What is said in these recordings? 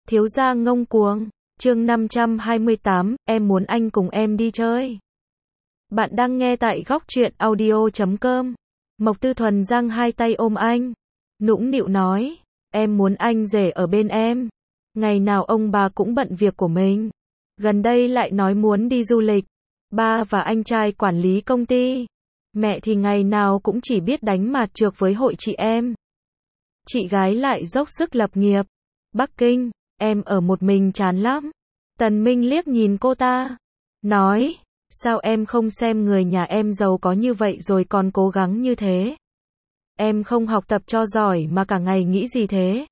Thiếu gia ngông cuồng, chương 528, em muốn anh cùng em đi chơi. Bạn đang nghe tại góc truyện audio.com. Mộc Tư Thuần giang hai tay ôm anh, nũng nịu nói, em muốn anh rể ở bên em. Ngày nào ông bà cũng bận việc của mình. Gần đây lại nói muốn đi du lịch. Ba và anh trai quản lý công ty. Mẹ thì ngày nào cũng chỉ biết đánh mạt trược với hội chị em. Chị gái lại dốc sức lập nghiệp. Bắc Kinh, em ở một mình chán lắm. Tần Minh liếc nhìn cô ta, nói, sao em không xem người nhà em giàu có như vậy rồi còn cố gắng như thế? Em không học tập cho giỏi mà cả ngày nghĩ gì thế?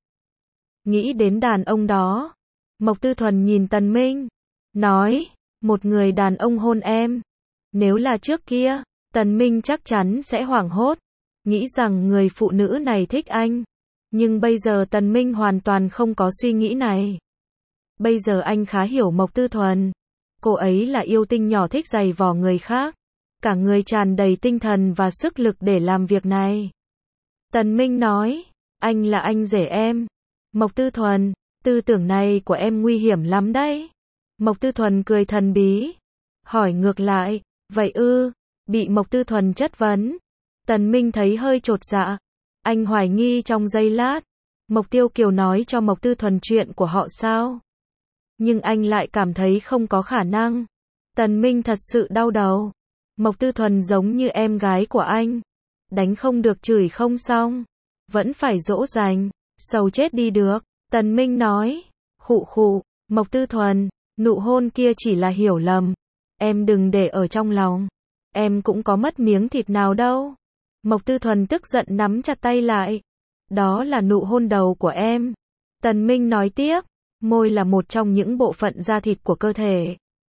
Nghĩ đến đàn ông đó. Mộc Tư Thuần nhìn Tần Minh, nói, một người đàn ông hôn em. Nếu là trước kia, Tần Minh chắc chắn sẽ hoảng hốt, nghĩ rằng người phụ nữ này thích anh. Nhưng bây giờ Tần Minh hoàn toàn không có suy nghĩ này. Bây giờ anh khá hiểu Mộc Tư Thuần. Cô ấy là yêu tinh nhỏ thích giày vò người khác. Cả người tràn đầy tinh thần và sức lực để làm việc này. Tần Minh nói, anh là anh rể em. Mộc Tư Thuần, tư tưởng này của em nguy hiểm lắm đấy. Mộc Tư Thuần cười thần bí. Hỏi ngược lại, vậy ư? Bị Mộc Tư Thuần chất vấn. Tần Minh thấy hơi chột dạ. Anh hoài nghi trong giây lát. Mộc Tiêu Kiều nói cho Mộc Tư Thuần chuyện của họ sao? Nhưng anh lại cảm thấy không có khả năng. Tần Minh thật sự đau đầu. Mộc Tư Thuần giống như em gái của anh. Đánh không được chửi không xong. Vẫn phải dỗ dành. Sầu chết đi được. Tần Minh nói. Khụ khụ. Mộc Tư Thuần, nụ hôn kia chỉ là hiểu lầm. Em đừng để ở trong lòng. Em cũng có mất miếng thịt nào đâu. Mộc Tư Thuần tức giận nắm chặt tay lại. Đó là nụ hôn đầu của em. Tần Minh nói tiếp. Môi là một trong những bộ phận da thịt của cơ thể.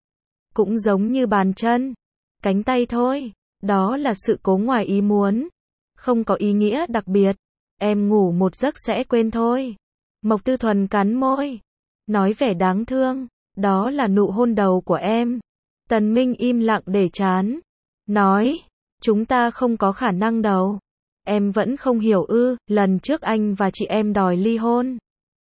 Cũng giống như bàn chân, cánh tay thôi. Đó là sự cố ngoài ý muốn. Không có ý nghĩa đặc biệt. Em ngủ một giấc sẽ quên thôi. Mộc Tư Thuần cắn môi. Nói vẻ đáng thương. Đó là nụ hôn đầu của em. Tần Minh im lặng để chán. Nói. Chúng ta không có khả năng đâu. Em vẫn không hiểu ư? Lần trước anh và chị em đòi ly hôn.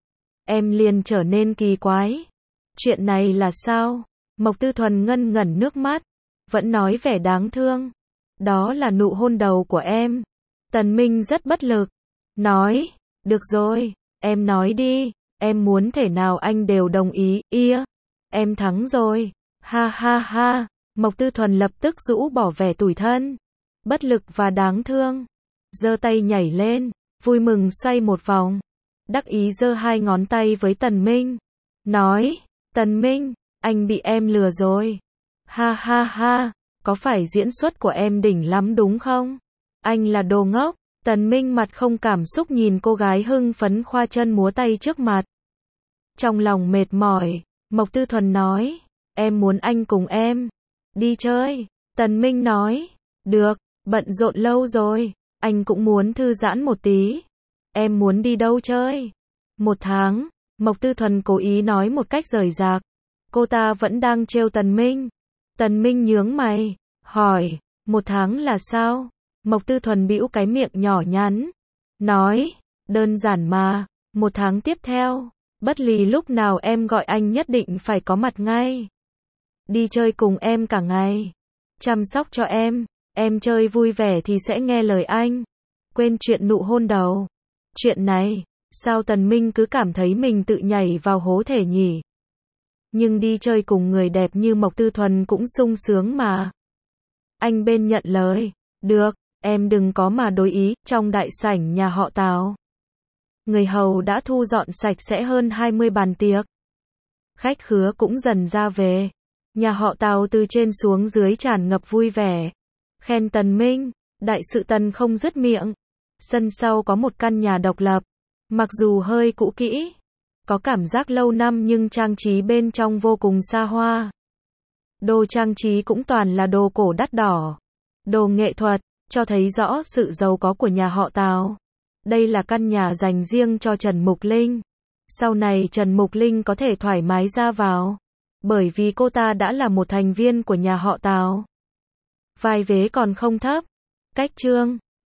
Em liền trở nên kỳ quái. Chuyện này là sao? Mộc Tư Thuần ngân ngẩn nước mắt. Vẫn nói vẻ đáng thương. Đó là nụ hôn đầu của em. Tần Minh rất bất lực. Nói. Được rồi. Em nói đi. Em muốn thể nào anh đều đồng ý. Ia. Em thắng rồi. Ha ha ha. Mộc Tư Thuần lập tức rũ bỏ vẻ tủi thân, bất lực và đáng thương. Giơ tay nhảy lên. Vui mừng xoay một vòng. Đắc ý giơ hai ngón tay với Tần Minh. Nói, Tần Minh, anh bị em lừa rồi. Ha ha ha, có phải diễn xuất của em đỉnh lắm đúng không? Anh là đồ ngốc. Tần Minh mặt không cảm xúc nhìn cô gái hưng phấn khoa chân múa tay trước mặt. Trong lòng mệt mỏi, Mộc Tư Thuần nói, em muốn anh cùng em đi chơi. Tần Minh nói, được, bận rộn lâu rồi, anh cũng muốn thư giãn một tí. Em muốn đi đâu chơi? 1 tháng, Mộc Tư Thuần cố ý nói một cách rời rạc. Cô ta vẫn đang trêu Tần Minh. Tần Minh nhướng mày, hỏi, 1 tháng là sao? Mộc Tư Thuần bĩu cái miệng nhỏ nhắn. Nói, đơn giản mà, 1 tháng tiếp theo, bất lì lúc nào em gọi anh nhất định phải có mặt ngay. Đi chơi cùng em cả ngày. Chăm sóc cho em chơi vui vẻ thì sẽ nghe lời anh. Quên chuyện nụ hôn đầu. Chuyện này, sao Tần Minh cứ cảm thấy mình tự nhảy vào hố thể nhỉ? Nhưng đi chơi cùng người đẹp như Mộc Tư Thuần cũng sung sướng mà. Anh bên nhận lời, được, em đừng có mà đối ý. Trong đại sảnh nhà họ Tào, người hầu đã thu dọn sạch sẽ hơn 20 bàn tiệc. Khách khứa cũng dần ra về. Nhà họ Tào từ trên xuống dưới tràn ngập vui vẻ. Khen Tần Minh, đại sự Tần không dứt miệng. Sân sau có một căn nhà độc lập. Mặc dù hơi cũ kỹ, có cảm giác lâu năm nhưng trang trí bên trong vô cùng xa hoa. Đồ trang trí cũng toàn là đồ cổ đắt đỏ. Đồ nghệ thuật, cho thấy rõ sự giàu có của nhà họ Tào. Đây là căn nhà dành riêng cho Trần Mục Linh. Sau này Trần Mục Linh có thể thoải mái ra vào. Bởi vì cô ta đã là một thành viên của nhà họ Tào. Vai vế còn không thấp. Cách chương